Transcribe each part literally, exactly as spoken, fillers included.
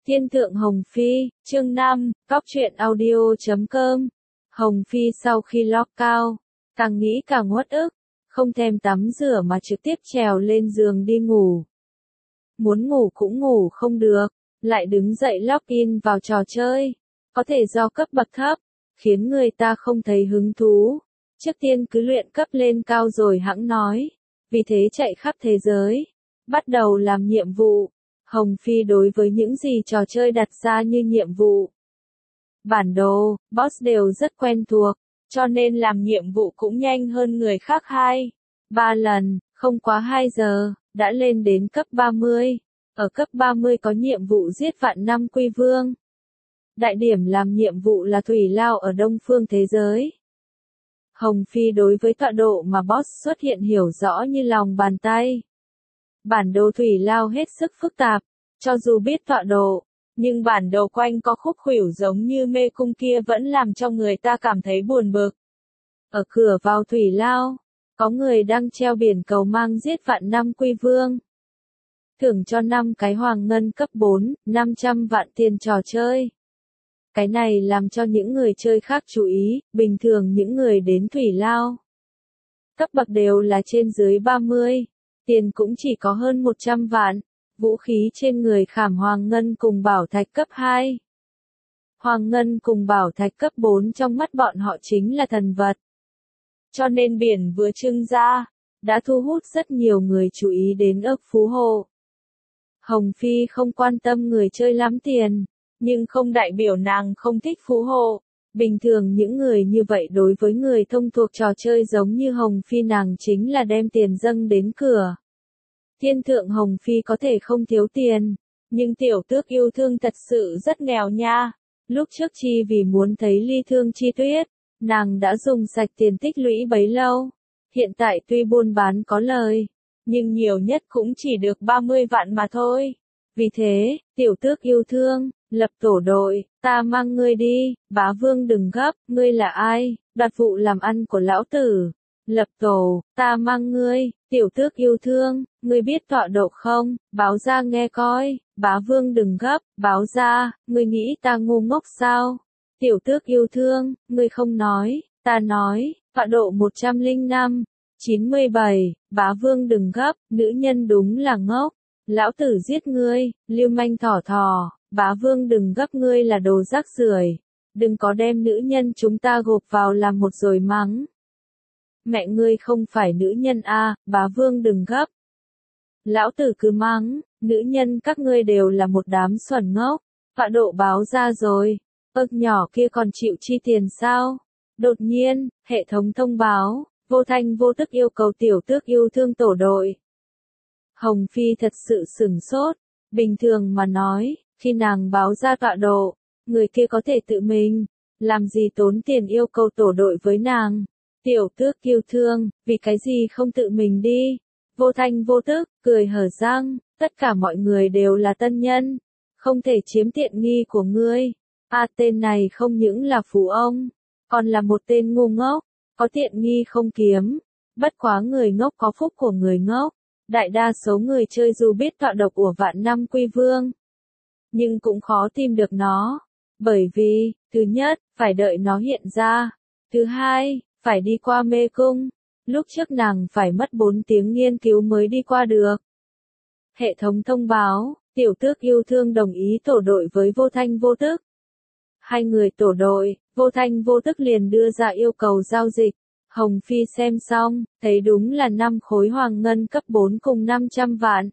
Thiên thượng Hồng Phi, chương năm, cóc truyện audio chấm com. Hồng Phi sau khi lót cao, càng nghĩ càng uất ức, không thèm tắm rửa mà trực tiếp trèo lên giường đi ngủ. Muốn ngủ cũng ngủ không được, lại đứng dậy log in vào trò chơi, có thể do cấp bậc thấp, khiến người ta không thấy hứng thú. Trước tiên cứ luyện cấp lên cao rồi hẵng nói, vì thế chạy khắp thế giới, bắt đầu làm nhiệm vụ. Hồng Phi đối với những gì trò chơi đặt ra như nhiệm vụ, bản đồ, boss đều rất quen thuộc, cho nên làm nhiệm vụ cũng nhanh hơn người khác hai, ba lần, không quá hai giờ, đã lên đến cấp ba mươi. Ở cấp ba mươi có nhiệm vụ giết vạn năm quy vương. Đại điểm làm nhiệm vụ là Thủy Lao ở Đông Phương thế giới. Hồng Phi đối với tọa độ mà boss xuất hiện hiểu rõ như lòng bàn tay. Bản đồ Thủy Lao hết sức phức tạp, cho dù biết tọa độ, nhưng bản đồ quanh có khúc khuỷu giống như mê cung kia vẫn làm cho người ta cảm thấy buồn bực. Ở cửa vào Thủy Lao, có người đang treo biển cầu mang giết vạn năm quy vương. Thưởng cho năm cái hoàng ngân cấp bốn, năm trăm vạn tiền trò chơi. Cái này làm cho những người chơi khác chú ý, bình thường những người đến Thủy Lao. Cấp bậc đều là trên dưới ba mươi. Tiền cũng chỉ có hơn một trăm vạn, vũ khí trên người khảm hoàng ngân cùng bảo thạch cấp hai. Hoàng ngân cùng bảo thạch cấp bốn trong mắt bọn họ chính là thần vật. Cho nên biển vừa trưng ra, đã thu hút rất nhiều người chú ý đến ức phú hộ. Hồng Phi không quan tâm người chơi lắm tiền, nhưng không đại biểu nàng không thích phú hộ. Bình thường những người như vậy đối với người thông thuộc trò chơi giống như Hồng Phi nàng chính là đem tiền dâng đến cửa. Thiên thượng Hồng Phi có thể không thiếu tiền, nhưng tiểu tước yêu thương thật sự rất nghèo nha. Lúc trước chi vì muốn thấy ly thương chi tuyết, nàng đã dùng sạch tiền tích lũy bấy lâu. Hiện tại tuy buôn bán có lời, nhưng nhiều nhất cũng chỉ được ba mươi vạn mà thôi. Vì thế, tiểu tước yêu thương, lập tổ đội, ta mang ngươi đi, bá vương đừng gấp, ngươi là ai, đoạt vụ làm ăn của lão tử. Lập tổ, ta mang ngươi, tiểu tước yêu thương, ngươi biết tọa độ không, báo ra nghe coi, bá vương đừng gấp, báo ra, ngươi nghĩ ta ngu ngốc sao? Tiểu tước yêu thương, ngươi không nói, ta nói, tọa độ một trăm lẻ năm, chín mươi bảy, bá vương đừng gấp, nữ nhân đúng là ngốc, lão tử giết ngươi, lưu manh thỏ thỏ, bá vương đừng gấp ngươi là đồ rác rưởi, đừng có đem nữ nhân chúng ta gộp vào làm một rồi mắng. Mẹ ngươi không phải nữ nhân a, à, bá vương đừng gấp. Lão tử cứ mắng, nữ nhân các ngươi đều là một đám xuẩn ngốc, tọa độ báo ra rồi, ức nhỏ kia còn chịu chi tiền sao? Đột nhiên, hệ thống thông báo, vô thanh vô tức yêu cầu tiểu tước yêu thương tổ đội. Hồng Phi thật sự sửng sốt, bình thường mà nói, khi nàng báo ra tọa độ, người kia có thể tự mình, làm gì tốn tiền yêu cầu tổ đội với nàng. Tiểu tước yêu thương, vì cái gì không tự mình đi? Vô thanh vô tức, cười hở răng, tất cả mọi người đều là tân nhân, không thể chiếm tiện nghi của ngươi. A tên này không những là phú ông, còn là một tên ngu ngốc, có tiện nghi không kiếm. Bất quá người ngốc có phúc của người ngốc, đại đa số người chơi dù biết tọa độ của vạn năm quy vương, nhưng cũng khó tìm được nó, bởi vì, thứ nhất, phải đợi nó hiện ra, thứ hai, phải đi qua mê cung, lúc trước nàng phải mất bốn tiếng nghiên cứu mới đi qua được. Hệ thống thông báo, tiểu tước yêu thương đồng ý tổ đội với vô thanh vô tức. Hai người tổ đội, vô thanh vô tức liền đưa ra yêu cầu giao dịch. Hồng Phi xem xong, thấy đúng là năm khối hoàng ngân cấp bốn cùng năm trăm vạn.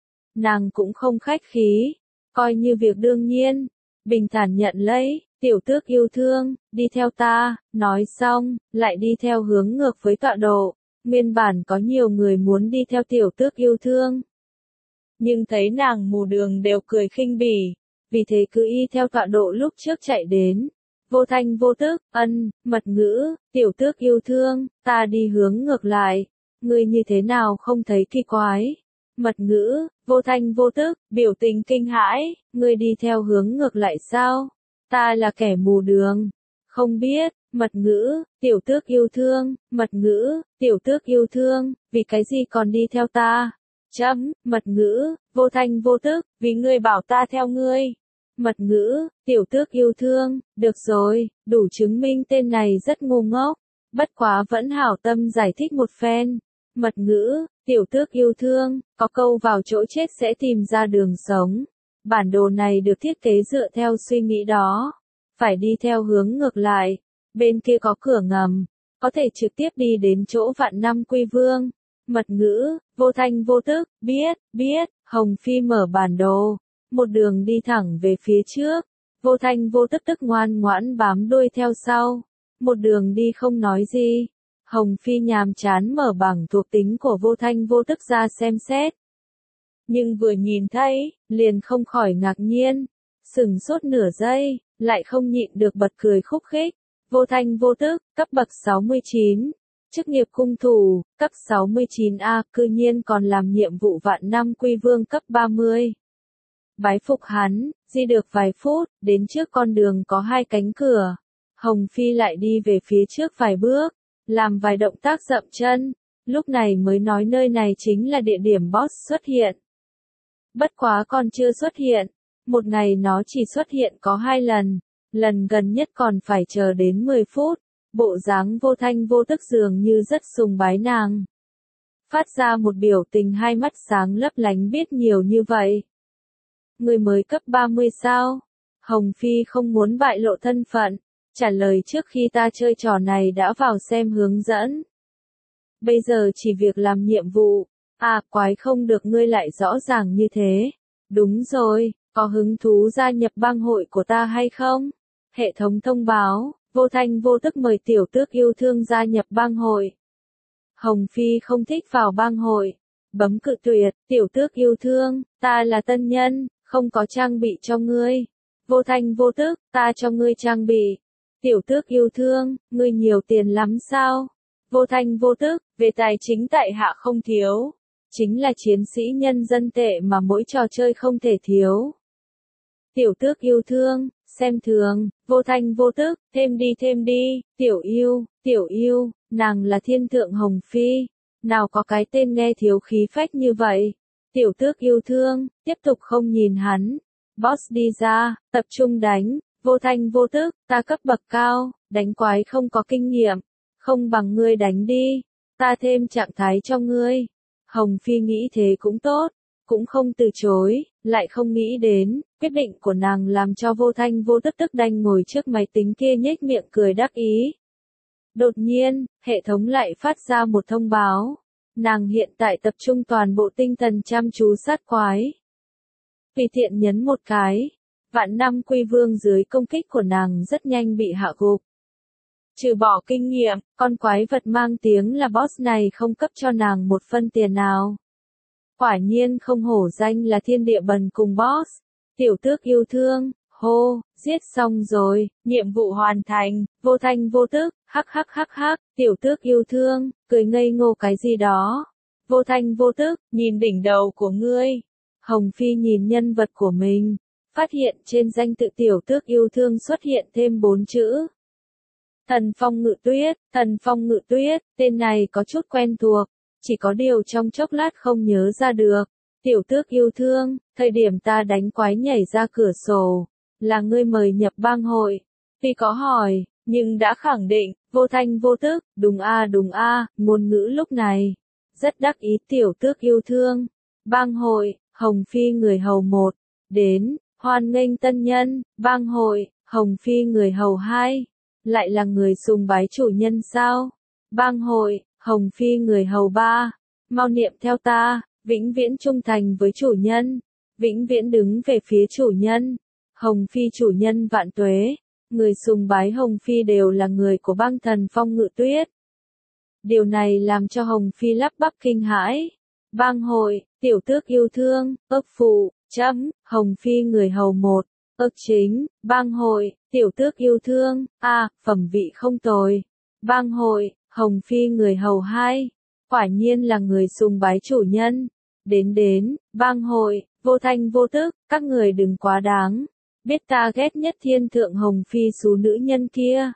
Nàng cũng không khách khí, coi như việc đương nhiên, bình thản nhận lấy. Tiểu tước yêu thương, đi theo ta, nói xong, lại đi theo hướng ngược với tọa độ. Nguyên bản có nhiều người muốn đi theo tiểu tước yêu thương, nhưng thấy nàng mù đường đều cười khinh bỉ, vì thế cứ y theo tọa độ lúc trước chạy đến. Vô thanh vô tức, ân, mật ngữ, tiểu tước yêu thương, ta đi hướng ngược lại, ngươi như thế nào không thấy kỳ quái? Mật ngữ, vô thanh vô tức, biểu tình kinh hãi, ngươi đi theo hướng ngược lại sao? Ta là kẻ mù đường. Không biết, mật ngữ, tiểu tước yêu thương, mật ngữ, tiểu tước yêu thương, vì cái gì còn đi theo ta? Chấm, mật ngữ, vô thanh vô tức, vì ngươi bảo ta theo ngươi. Mật ngữ, tiểu tước yêu thương, được rồi, đủ chứng minh tên này rất ngu ngốc. Bất quá vẫn hảo tâm giải thích một phen. Mật ngữ, tiểu tước yêu thương, có câu vào chỗ chết sẽ tìm ra đường sống. Bản đồ này được thiết kế dựa theo suy nghĩ đó. Phải đi theo hướng ngược lại. Bên kia có cửa ngầm. Có thể trực tiếp đi đến chỗ vạn năm quy vương. Mật ngữ, vô thanh vô tức, biết, biết, Hồng Phi mở bản đồ. Một đường đi thẳng về phía trước. Vô thanh vô tức tức ngoan ngoãn bám đuôi theo sau. Một đường đi không nói gì. Hồng Phi nhàm chán mở bảng thuộc tính của vô thanh vô tức ra xem xét. Nhưng vừa nhìn thấy, liền không khỏi ngạc nhiên. Sừng sốt nửa giây, lại không nhịn được bật cười khúc khích. Vô thanh vô tức, cấp bậc sáu mươi chín. Chức nghiệp cung thủ, cấp sáu mươi chín A, cư nhiên còn làm nhiệm vụ vạn năm quy vương cấp ba mươi. Bái phục hắn, di được vài phút, đến trước con đường có hai cánh cửa. Hồng Phi lại đi về phía trước vài bước, làm vài động tác dậm chân, lúc này mới nói nơi này chính là địa điểm boss xuất hiện. Bất quá còn chưa xuất hiện, một ngày nó chỉ xuất hiện có hai lần, lần gần nhất còn phải chờ đến mười phút, bộ dáng vô thanh vô tức dường như rất sùng bái nàng. Phát ra một biểu tình hai mắt sáng lấp lánh biết nhiều như vậy. Người mới cấp ba mươi sao? Hồng Phi không muốn bại lộ thân phận, trả lời trước khi ta chơi trò này đã vào xem hướng dẫn. Bây giờ chỉ việc làm nhiệm vụ, à quái không được ngươi lại rõ ràng như thế. Đúng rồi, có hứng thú gia nhập bang hội của ta hay không? Hệ thống thông báo, vô thanh vô tức mời tiểu tước yêu thương gia nhập bang hội. Hồng Phi không thích vào bang hội, bấm cự tuyệt, tiểu tước yêu thương, ta là tân nhân, không có trang bị cho ngươi. Vô thanh vô tức, ta cho ngươi trang bị. Tiểu tước yêu thương, ngươi nhiều tiền lắm sao? Vô thanh vô tức, về tài chính tại hạ không thiếu. Chính là chiến sĩ nhân dân tệ mà mỗi trò chơi không thể thiếu. Tiểu tước yêu thương, xem thường, vô thanh vô tức, thêm đi thêm đi, tiểu yêu, tiểu yêu, nàng là thiên thượng Hồng Phi. Nào có cái tên nghe thiếu khí phách như vậy. Tiểu tước yêu thương, tiếp tục không nhìn hắn. Boss đi ra, tập trung đánh, vô thanh vô tức, ta cấp bậc cao, đánh quái không có kinh nghiệm. Không bằng ngươi đánh đi, ta thêm trạng thái cho ngươi. Hồng Phi nghĩ thế cũng tốt, cũng không từ chối, lại không nghĩ đến, quyết định của nàng làm cho vô thanh vô tức tức đanh ngồi trước máy tính kia nhếch miệng cười đắc ý. Đột nhiên, hệ thống lại phát ra một thông báo. Nàng hiện tại tập trung toàn bộ tinh thần chăm chú sát quái. Tùy tiện nhấn một cái, vạn năm quy vương dưới công kích của nàng rất nhanh bị hạ gục. Trừ bỏ kinh nghiệm, con quái vật mang tiếng là boss này không cấp cho nàng một phân tiền nào. Quả nhiên không hổ danh là thiên địa bần cùng boss. Tiểu tước yêu thương, hô, giết xong rồi, nhiệm vụ hoàn thành, vô thanh vô tức, hắc hắc hắc hắc, tiểu tước yêu thương, cười ngây ngô cái gì đó. Vô thanh vô tức, nhìn đỉnh đầu của ngươi. Hồng Phi nhìn nhân vật của mình, phát hiện trên danh tự tiểu tước yêu thương xuất hiện thêm bốn chữ. Thần Phong Ngự Tuyết, Thần Phong Ngự Tuyết, tên này có chút quen thuộc, chỉ có điều trong chốc lát không nhớ ra được. Tiểu tước yêu thương, thời điểm ta đánh quái nhảy ra cửa sổ, là ngươi mời nhập bang hội. Tuy có hỏi, nhưng đã khẳng định, vô thanh vô tức, đúng a đúng a, ngôn ngữ lúc này. Rất đắc ý tiểu tước yêu thương. Bang hội, Hồng Phi người hầu một, đến, hoan nghênh tân nhân, bang hội, Hồng Phi người hầu hai. Lại là người sùng bái chủ nhân sao? Bang hội, Hồng Phi người hầu ba. Mau niệm theo ta, vĩnh viễn trung thành với chủ nhân, vĩnh viễn đứng về phía chủ nhân. Hồng Phi chủ nhân vạn tuế. Người sùng bái Hồng Phi đều là người của bang Thần Phong Ngự Tuyết. Điều này làm cho Hồng Phi lắp bắp kinh hãi. Bang hội, tiểu tước yêu thương, ức phụ, chấm, Hồng Phi người hầu một. Ức chính, bang hội, tiểu tước yêu thương, a, phẩm vị không tồi. Bang hội, Hồng Phi người hầu hai. Quả nhiên là người sùng bái chủ nhân. Đến đến, bang hội, vô thanh vô tức, các người đừng quá đáng. Biết ta ghét nhất thiên thượng Hồng Phi xú nữ nhân kia.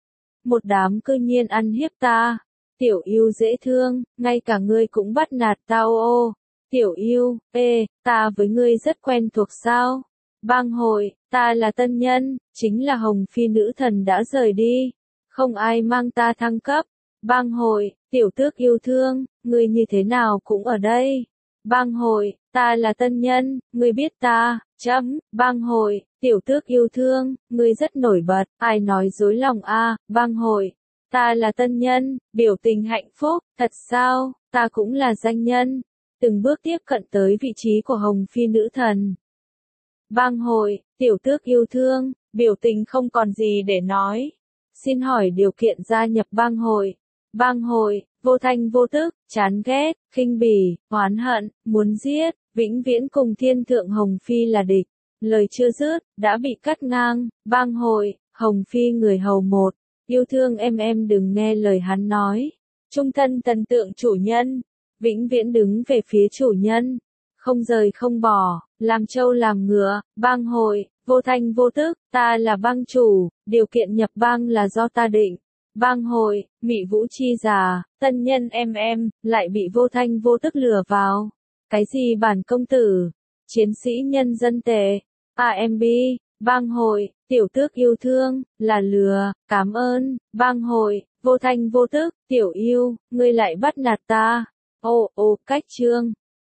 Một đám cư nhiên ăn hiếp ta. Tiểu yêu dễ thương, ngay cả ngươi cũng bắt nạt tao ô. Tiểu yêu, ê, ta với ngươi rất quen thuộc sao? Bang hội, ta là tân nhân, chính là Hồng Phi nữ thần đã rời đi. Không ai mang ta thăng cấp. Bang hội, tiểu tước yêu thương, ngươi như thế nào cũng ở đây. Bang hội, ta là tân nhân, ngươi biết ta, chấm. Bang hội, tiểu tước yêu thương, ngươi rất nổi bật, ai nói dối lòng a. Bang hội, ta là tân nhân, biểu tình hạnh phúc, thật sao, ta cũng là danh nhân. Từng bước tiếp cận tới vị trí của Hồng Phi nữ thần. Bang hội, tiểu tước yêu thương, biểu tình không còn gì để nói. Xin hỏi điều kiện gia nhập bang hội. Bang hội, vô thanh vô tức, chán ghét, khinh bỉ, oán hận, muốn giết, vĩnh viễn cùng thiên thượng Hồng Phi là địch. Lời chưa dứt, đã bị cắt ngang. Bang hội, Hồng Phi người hầu một. Yêu thương em em đừng nghe lời hắn nói. Trung thân thần tượng chủ nhân. Vĩnh viễn đứng về phía chủ nhân. Không rời không bỏ, làm trâu làm ngựa. Bang hội, vô thanh vô tức, ta là bang chủ, điều kiện nhập bang là do ta định. Bang hội, Mị Vũ chi già, tân nhân em em, lại bị vô thanh vô tức lừa vào. Cái gì bản công tử, chiến sĩ nhân dân tệ, a em bê, bang hội, tiểu tước yêu thương, là lừa, cảm ơn. Bang hội, vô thanh vô tức, tiểu yêu, ngươi lại bắt nạt ta. Ô ô, cách chương.